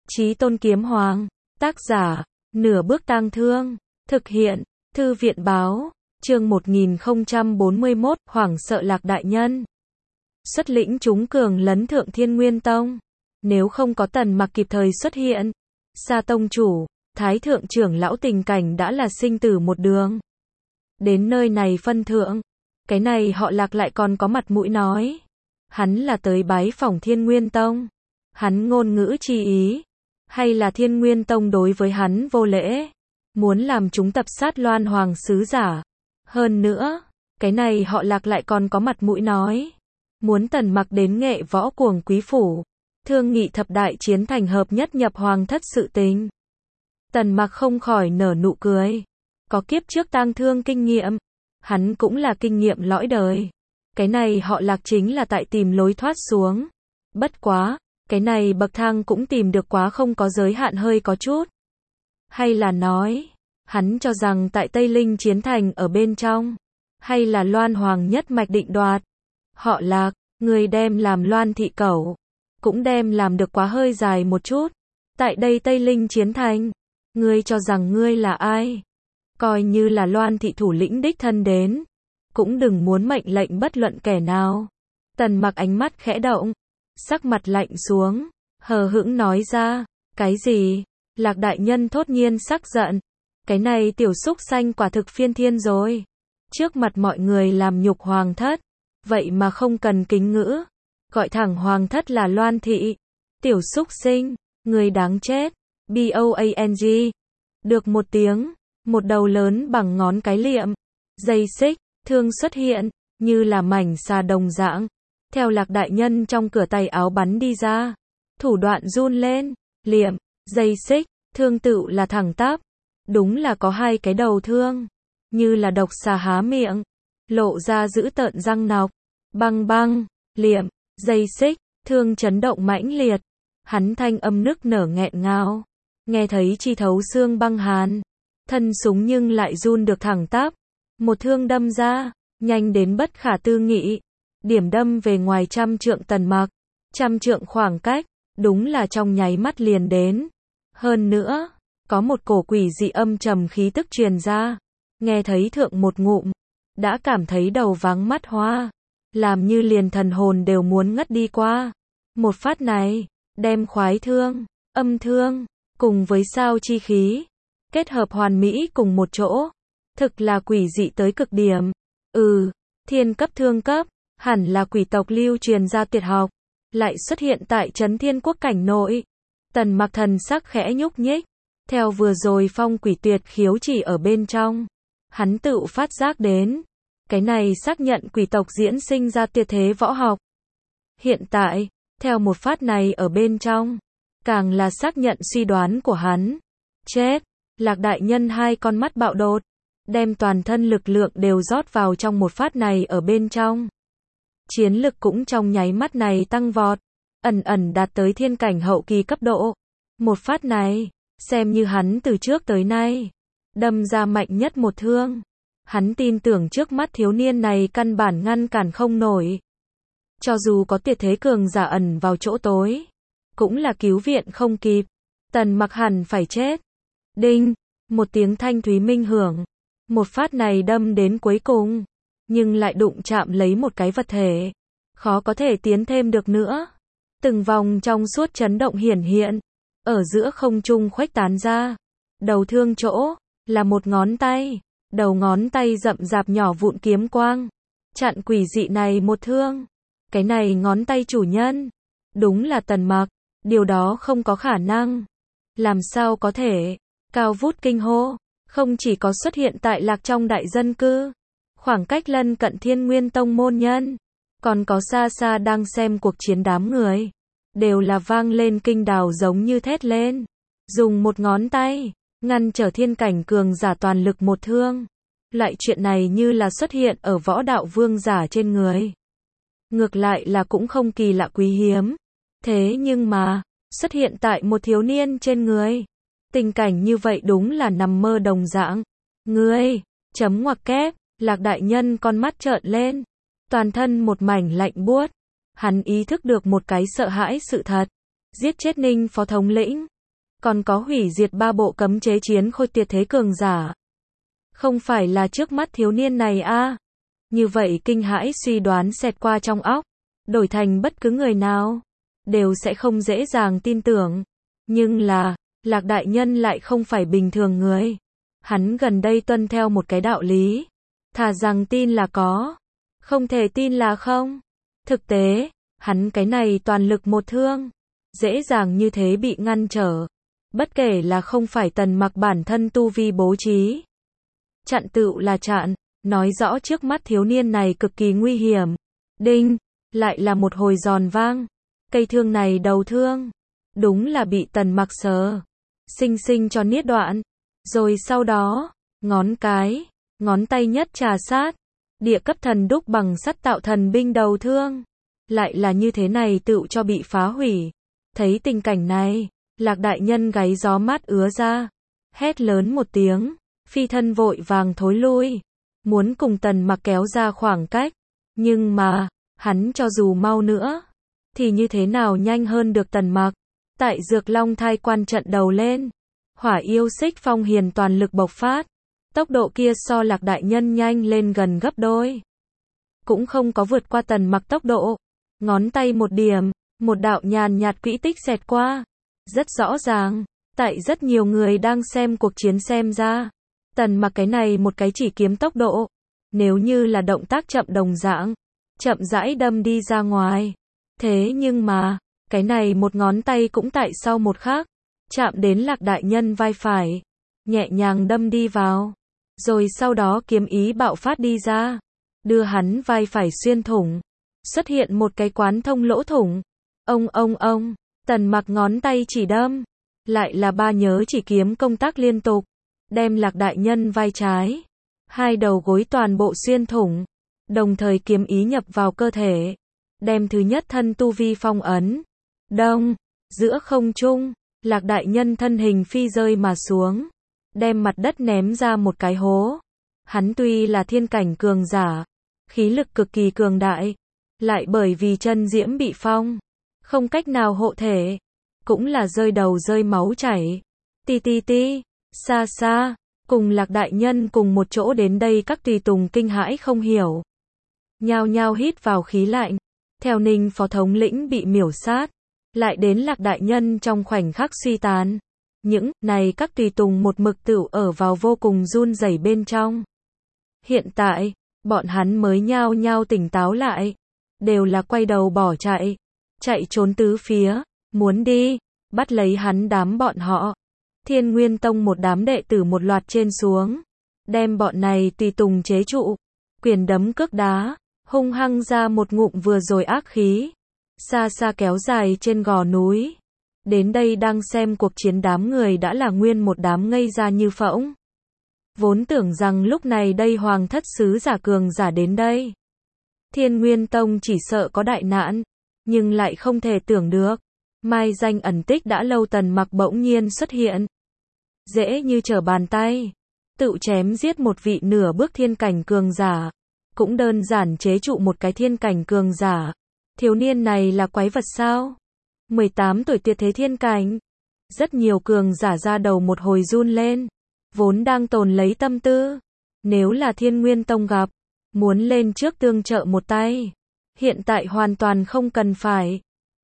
Chí Tôn Kiếm Hoàng, tác giả, Nửa Bước Tang Thương, thực hiện, Thư viện báo, chương 1041, hoảng sợ Lạc Đại Nhân. Xuất lĩnh chúng cường lấn thượng Thiên Nguyên Tông. Nếu không có Tần Mặc kịp thời xuất hiện, Sa Tông chủ, Thái Thượng trưởng lão tình cảnh đã là sinh tử một đường. Đến nơi này phân thượng, cái này họ Lạc lại còn có mặt mũi nói. Hắn là tới bái phỏng Thiên Nguyên Tông. Hắn ngôn ngữ chi ý, hay là Thiên Nguyên Tông đối với hắn vô lễ, muốn làm chúng tập sát Loan Hoàng sứ giả. Hơn nữa, cái này họ Lạc lại còn có mặt mũi nói, muốn Tần Mặc đến Nghệ Võ Cuồng Quý phủ, thương nghị thập đại chiến thành hợp nhất nhập hoàng thất sự tình. Tần Mặc không khỏi nở nụ cười, có kiếp trước tang thương kinh nghiệm, hắn cũng là kinh nghiệm lõi đời. Cái này họ Lạc chính là tại tìm lối thoát xuống. Bất quá, cái này bậc thang cũng tìm được quá không có giới hạn hơi có chút. Hay là nói, hắn cho rằng tại Tây Linh chiến thành ở bên trong, hay là Loan Hoàng nhất mạch định đoạt. Họ Lạc, người đem làm Loan thị cẩu, cũng đem làm được quá hơi dài một chút. Tại đây Tây Linh chiến thành, ngươi cho rằng ngươi là ai? Coi như là Loan thị thủ lĩnh đích thân đến, cũng đừng muốn mệnh lệnh bất luận kẻ nào. Tần Mặc ánh mắt khẽ động, sắc mặt lạnh xuống, hờ hững nói ra, cái gì? Lạc đại nhân thốt nhiên sắc giận, cái này tiểu xúc xanh quả thực phiên thiên rồi. Trước mặt mọi người làm nhục hoàng thất, vậy mà không cần kính ngữ, gọi thẳng hoàng thất là Loan thị. Tiểu xúc sinh, người đáng chết. BOANG. Được một tiếng, một đầu lớn bằng ngón cái liệm, dây xích, thương xuất hiện, như là mảnh xà đồng dạng. Theo Lạc đại nhân trong cửa tay áo bắn đi ra, thủ đoạn run lên, liệm, dây xích, thương tựu là thẳng tắp. Đúng là có hai cái đầu thương, như là độc xà há miệng, lộ ra dữ tợn răng nọc. Băng băng, liệm, dây xích, thương chấn động mãnh liệt. Hắn thanh âm nức nở nghẹn ngào, nghe thấy chi thấu xương băng hàn. Thân súng nhưng lại run được thẳng tắp. Một thương đâm ra, nhanh đến bất khả tư nghị. Điểm đâm về ngoài 100 trượng Tần Mặc. 100 trượng khoảng cách, đúng là trong nháy mắt liền đến. Hơn nữa, có một cổ quỷ dị âm trầm khí tức truyền ra. Nghe thấy thượng một ngụm, đã cảm thấy đầu váng mắt hoa, làm như liền thần hồn đều muốn ngất đi qua. Một phát này, đem khoái thương, âm thương, cùng với sao chi khí, kết hợp hoàn mỹ cùng một chỗ. Thực là quỷ dị tới cực điểm. Thiên cấp thương cấp, hẳn là quỷ tộc lưu truyền ra tuyệt học, lại xuất hiện tại Trấn Thiên Quốc cảnh nội. Tần Mặc thần sắc khẽ nhúc nhích, theo vừa rồi phong quỷ tuyệt khiếu chỉ ở bên trong, hắn tự phát giác đến, cái này xác nhận quỷ tộc diễn sinh ra tuyệt thế võ học. Hiện tại, theo một phát này ở bên trong, càng là xác nhận suy đoán của hắn. Chết, Lạc đại nhân hai con mắt bạo đột, đem toàn thân lực lượng đều rót vào trong một phát này ở bên trong. Chiến lực cũng trong nháy mắt này tăng vọt, ẩn ẩn đạt tới thiên cảnh hậu kỳ cấp độ. Một phát này, xem như hắn từ trước tới nay, đâm ra mạnh nhất một thương. Hắn tin tưởng trước mắt thiếu niên này căn bản ngăn cản không nổi. Cho dù có tuyệt thế cường giả ẩn vào chỗ tối, cũng là cứu viện không kịp. Tần Mặc hẳn phải chết. Đinh, một tiếng thanh thúy minh hưởng. Một phát này đâm đến cuối cùng, nhưng lại đụng chạm lấy một cái vật thể, khó có thể tiến thêm được nữa. Từng vòng trong suốt chấn động hiển hiện, ở giữa không trung khuếch tán ra. Đầu thương chỗ, là một ngón tay, đầu ngón tay rậm rạp nhỏ vụn kiếm quang, chặn quỷ dị này một thương. Cái này ngón tay chủ nhân, đúng là Tần Mặc, điều đó không có khả năng. Làm sao có thể? Cao vút kinh hô, không chỉ có xuất hiện tại Lạc trong đại dân cư, khoảng cách lân cận Thiên Nguyên Tông môn nhân, còn có xa xa đang xem cuộc chiến đám người, đều là vang lên kinh đào giống như thét lên. Dùng một ngón tay, ngăn trở thiên cảnh cường giả toàn lực một thương. Loại chuyện này như là xuất hiện ở võ đạo vương giả trên người. Ngược lại là cũng không kỳ lạ quý hiếm. Thế nhưng mà, xuất hiện tại một thiếu niên trên người. Tình cảnh như vậy đúng là nằm mơ đồng dạng. Ngươi, chấm ngoặc kép, Lạc đại nhân con mắt trợn lên. Toàn thân một mảnh lạnh buốt. Hắn ý thức được một cái sợ hãi sự thật. Giết chết Ninh phó thống lĩnh, còn có hủy diệt 3 bộ cấm chế chiến khôi tuyệt thế cường giả. Không phải là trước mắt thiếu niên này a? Như vậy kinh hãi suy đoán xẹt qua trong óc, đổi thành bất cứ người nào, đều sẽ không dễ dàng tin tưởng. Nhưng là, Lạc đại nhân lại không phải bình thường người. Hắn gần đây tuân theo một cái đạo lý. Thà rằng tin là có, không thể tin là không. Thực tế, hắn cái này toàn lực một thương, dễ dàng như thế bị ngăn trở. Bất kể là không phải Tần Mặc bản thân tu vi bố trí. Chặn tựu là chặn, nói rõ trước mắt thiếu niên này cực kỳ nguy hiểm. Đinh, lại là một hồi giòn vang. Cây thương này đầu thương, đúng là bị Tần Mặc sờ sinh sinh cho niết đoạn. Rồi sau đó, ngón cái, ngón tay nhất trà sát, địa cấp thần đúc bằng sắt tạo thần binh đầu thương. Lại là như thế này tựu cho bị phá hủy. Thấy tình cảnh này, Lạc đại nhân gáy gió mát ứa ra, hét lớn một tiếng, phi thân vội vàng thối lui, muốn cùng Tần Mặc kéo ra khoảng cách. Nhưng mà, hắn cho dù mau nữa, thì như thế nào nhanh hơn được Tần Mặc. Tại Dược Long thai quan trận đầu lên, Hỏa yêu xích phong hiền toàn lực bộc phát, tốc độ kia so Lạc đại nhân nhanh lên gần gấp đôi. Cũng không có vượt qua Tần Mặc tốc độ, ngón tay một điểm, một đạo nhàn nhạt quỹ tích xẹt qua. Rất rõ ràng, tại rất nhiều người đang xem cuộc chiến xem ra, Tần Mặc cái này một cái chỉ kiếm tốc độ, nếu như là động tác chậm đồng dạng, chậm rãi đâm đi ra ngoài. Thế nhưng mà, cái này một ngón tay cũng tại sau một khắc, chạm đến Lạc đại nhân vai phải, nhẹ nhàng đâm đi vào, rồi sau đó kiếm ý bạo phát đi ra, đưa hắn vai phải xuyên thủng, xuất hiện một cái quán thông lỗ thủng. Ông, Tần Mặc ngón tay chỉ đâm, lại là 3 nhớ chỉ kiếm công tác liên tục, đem Lạc đại nhân vai trái, 2 đầu gối toàn bộ xuyên thủng, đồng thời kiếm ý nhập vào cơ thể, đem thứ nhất thân tu vi phong ấn. Đông, giữa không trung, Lạc đại nhân thân hình phi rơi mà xuống, đem mặt đất ném ra một cái hố. Hắn tuy là thiên cảnh cường giả, khí lực cực kỳ cường đại, lại bởi vì chân diễm bị phong, không cách nào hộ thể, cũng là rơi đầu rơi máu chảy. Ti, xa xa, cùng Lạc đại nhân cùng một chỗ đến đây các tùy tùng kinh hãi không hiểu. Nhao nhao hít vào khí lạnh, theo Ninh phó thống lĩnh bị miểu sát, lại đến Lạc đại nhân trong khoảnh khắc suy tán. Những này các tùy tùng một mực tựu ở vào vô cùng run rẩy bên trong. Hiện tại, bọn hắn mới nhao nhao tỉnh táo lại, đều là quay đầu bỏ chạy, chạy trốn tứ phía, muốn đi, bắt lấy hắn đám bọn họ. Thiên Nguyên Tông một đám đệ tử một loạt trên xuống, đem bọn này tùy tùng chế trụ, quyền đấm cước đá, hung hăng ra một ngụm vừa rồi ác khí, xa xa kéo dài trên gò núi. Đến đây đang xem cuộc chiến đám người đã là nguyên một đám ngây ra như phỗng. Vốn tưởng rằng lúc này đây hoàng thất sứ giả cường giả đến đây, Thiên Nguyên Tông chỉ sợ có đại nạn, nhưng lại không thể tưởng được, mai danh ẩn tích đã lâu Tần Mặc bỗng nhiên xuất hiện. Dễ như trở bàn tay, tự chém giết một vị nửa bước thiên cảnh cường giả, cũng đơn giản chế trụ một cái thiên cảnh cường giả. Thiếu niên này là quái vật sao? 18 tuổi tuyệt thế thiên cảnh. Rất nhiều cường giả ra đầu một hồi run lên, vốn đang tồn lấy tâm tư, nếu là Thiên Nguyên Tông gặp, muốn lên trước tương trợ một tay, hiện tại hoàn toàn không cần phải.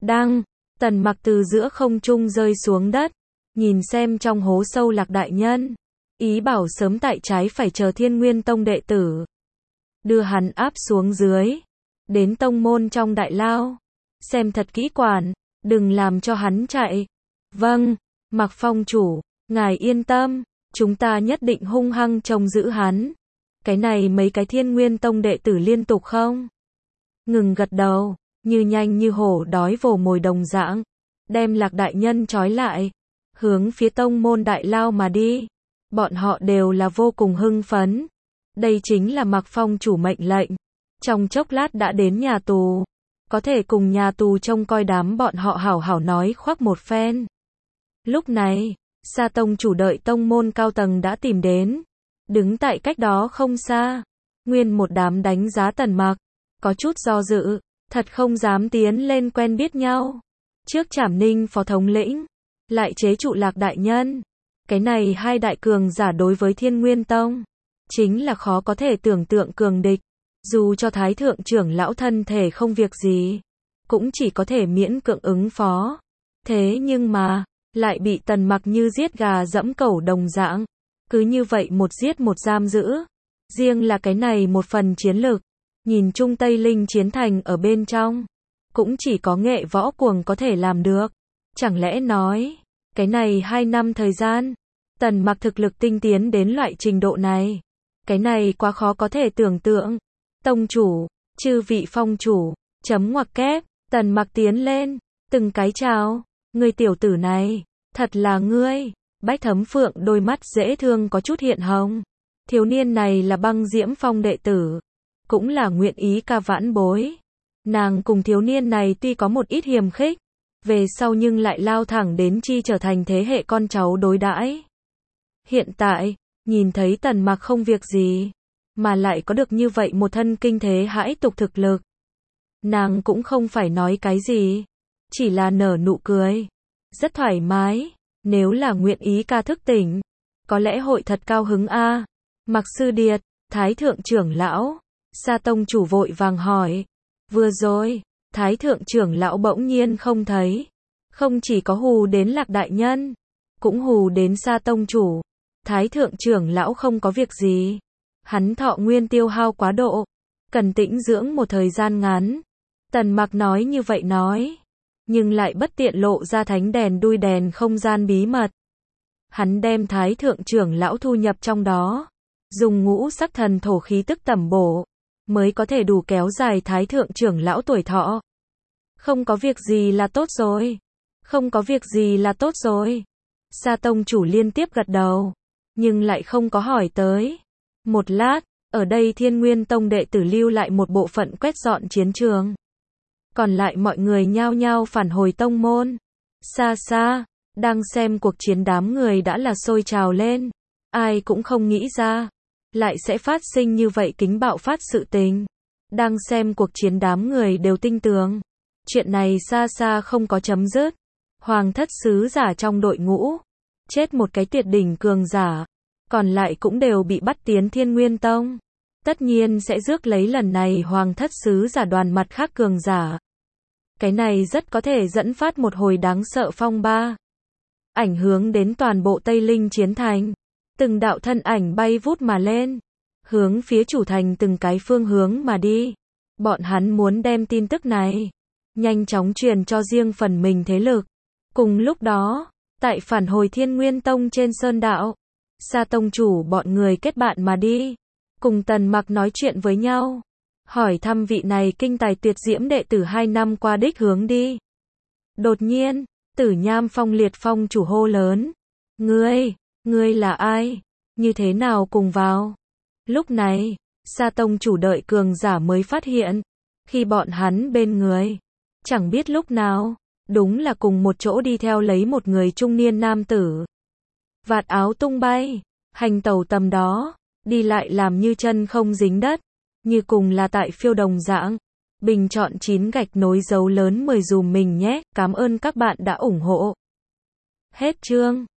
Tần Mặc từ giữa không trung rơi xuống đất, nhìn xem trong hố sâu Lạc đại nhân, ý bảo sớm tại trái phải chờ Thiên Nguyên Tông đệ tử, đưa hắn áp xuống dưới, đến tông môn trong đại lao, xem thật kỹ quản, đừng làm cho hắn chạy. Vâng, Mặc Phong chủ, ngài yên tâm, chúng ta nhất định hung hăng trông giữ hắn. Cái này mấy cái Thiên Nguyên Tông đệ tử liên tục không ngừng gật đầu, như nhanh như hổ đói vồ mồi đồng dạng, đem Lạc đại nhân trói lại, hướng phía tông môn đại lao mà đi. Bọn họ đều là vô cùng hưng phấn. Đây chính là Mặc Phong chủ mệnh lệnh, trong chốc lát đã đến nhà tù, có thể cùng nhà tù trông coi đám bọn họ hảo hảo nói khoác một phen. Lúc này, Sa tông chủ đợi tông môn cao tầng đã tìm đến, đứng tại cách đó không xa, nguyên một đám đánh giá Tần Mặc, có chút do dự, thật không dám tiến lên quen biết nhau. Trước trảm Ninh phó thống lĩnh, lại chế trụ Lạc đại nhân. Cái này hai đại cường giả đối với Thiên Nguyên Tông, chính là khó có thể tưởng tượng cường địch. Dù cho Thái thượng trưởng lão thân thể không việc gì, cũng chỉ có thể miễn cưỡng ứng phó. Thế nhưng mà, lại bị Tần Mặc như giết gà dẫm cẩu đồng dạng. Cứ như vậy một giết một giam giữ. Riêng là cái này một phần chiến lực, nhìn chung Tây Linh chiến thành ở bên trong, cũng chỉ có nghệ võ cuồng có thể làm được. Chẳng lẽ nói, cái này 2 năm thời gian, Tần Mặc thực lực tinh tiến đến loại trình độ này. Cái này quá khó có thể tưởng tượng. Tông chủ, chư vị phong chủ, chấm ngoặc kép, Tần Mặc tiến lên, từng cái chào, người tiểu tử này, thật là ngươi. Bách Thấm Phượng đôi mắt dễ thương có chút hiện hồng. Thiếu niên này là Băng Diễm Phong đệ tử, cũng là nguyện ý ca vãn bối. Nàng cùng thiếu niên này tuy có một ít hiềm khích, về sau nhưng lại lao thẳng đến chi trở thành thế hệ con cháu đối đãi. Hiện tại, nhìn thấy Tần Mặc không việc gì, mà lại có được như vậy một thân kinh thế hãi tục thực lực. Nàng cũng không phải nói cái gì, chỉ là nở nụ cười. Rất thoải mái, nếu là nguyện ý ca thức tỉnh, có lẽ hội thật cao hứng a. Mặc Sư Điệt, Thái thượng trưởng lão, Sa tông chủ vội vàng hỏi. Vừa rồi, Thái thượng trưởng lão bỗng nhiên không thấy. Không chỉ có hù đến Lạc đại nhân, cũng hù đến Sa tông chủ. Thái thượng trưởng lão không có việc gì. Hắn thọ nguyên tiêu hao quá độ, cần tĩnh dưỡng một thời gian ngắn. Tần Mặc nói như vậy nói, nhưng lại bất tiện lộ ra thánh đèn đuôi đèn không gian bí mật. Hắn đem Thái thượng trưởng lão thu nhập trong đó, dùng ngũ sắc thần thổ khí tức tẩm bổ, mới có thể đủ kéo dài Thái thượng trưởng lão tuổi thọ. Không có việc gì là tốt rồi. Không có việc gì là tốt rồi. Sa tông chủ liên tiếp gật đầu, nhưng lại không có hỏi tới. Một lát, ở đây Thiên Nguyên Tông đệ tử lưu lại một bộ phận quét dọn chiến trường. Còn lại mọi người nhao nhao phản hồi tông môn. Xa xa, đang xem cuộc chiến đám người đã là sôi trào lên. Ai cũng không nghĩ ra, lại sẽ phát sinh như vậy kính bạo phát sự tình. Đang xem cuộc chiến đám người đều tin tưởng. Chuyện này xa xa không có chấm dứt. Hoàng thất sứ giả trong đội ngũ, chết một cái tuyệt đỉnh cường giả. Còn lại cũng đều bị bắt tiến Thiên Nguyên Tông. Tất nhiên sẽ rước lấy lần này Hoàng thất sứ giả đoàn mặt khác cường giả. Cái này rất có thể dẫn phát một hồi đáng sợ phong ba, ảnh hưởng đến toàn bộ Tây Linh chiến thành. Từng đạo thân ảnh bay vút mà lên, hướng phía chủ thành từng cái phương hướng mà đi. Bọn hắn muốn đem tin tức này nhanh chóng truyền cho riêng phần mình thế lực. Cùng lúc đó, tại phản hồi Thiên Nguyên Tông trên sơn đạo, Sa tông chủ bọn người kết bạn mà đi, cùng Tần Mặc nói chuyện với nhau, hỏi thăm vị này kinh tài tuyệt diễm đệ tử 2 năm qua đích hướng đi. Đột nhiên, Tử Nham Phong Liệt Phong chủ hô lớn. Ngươi là ai? Như thế nào cùng vào? Lúc này, Sa tông chủ đợi cường giả mới phát hiện, khi bọn hắn bên người, chẳng biết lúc nào, đúng là cùng một chỗ đi theo lấy một người trung niên nam tử. Vạt áo tung bay, hành tẩu tầm đó, đi lại làm như chân không dính đất, như cùng là tại phiêu đồng dạng. Bình chọn 9 gạch nối dấu lớn 10 dùm mình nhé, cảm ơn các bạn đã ủng hộ. Hết chương.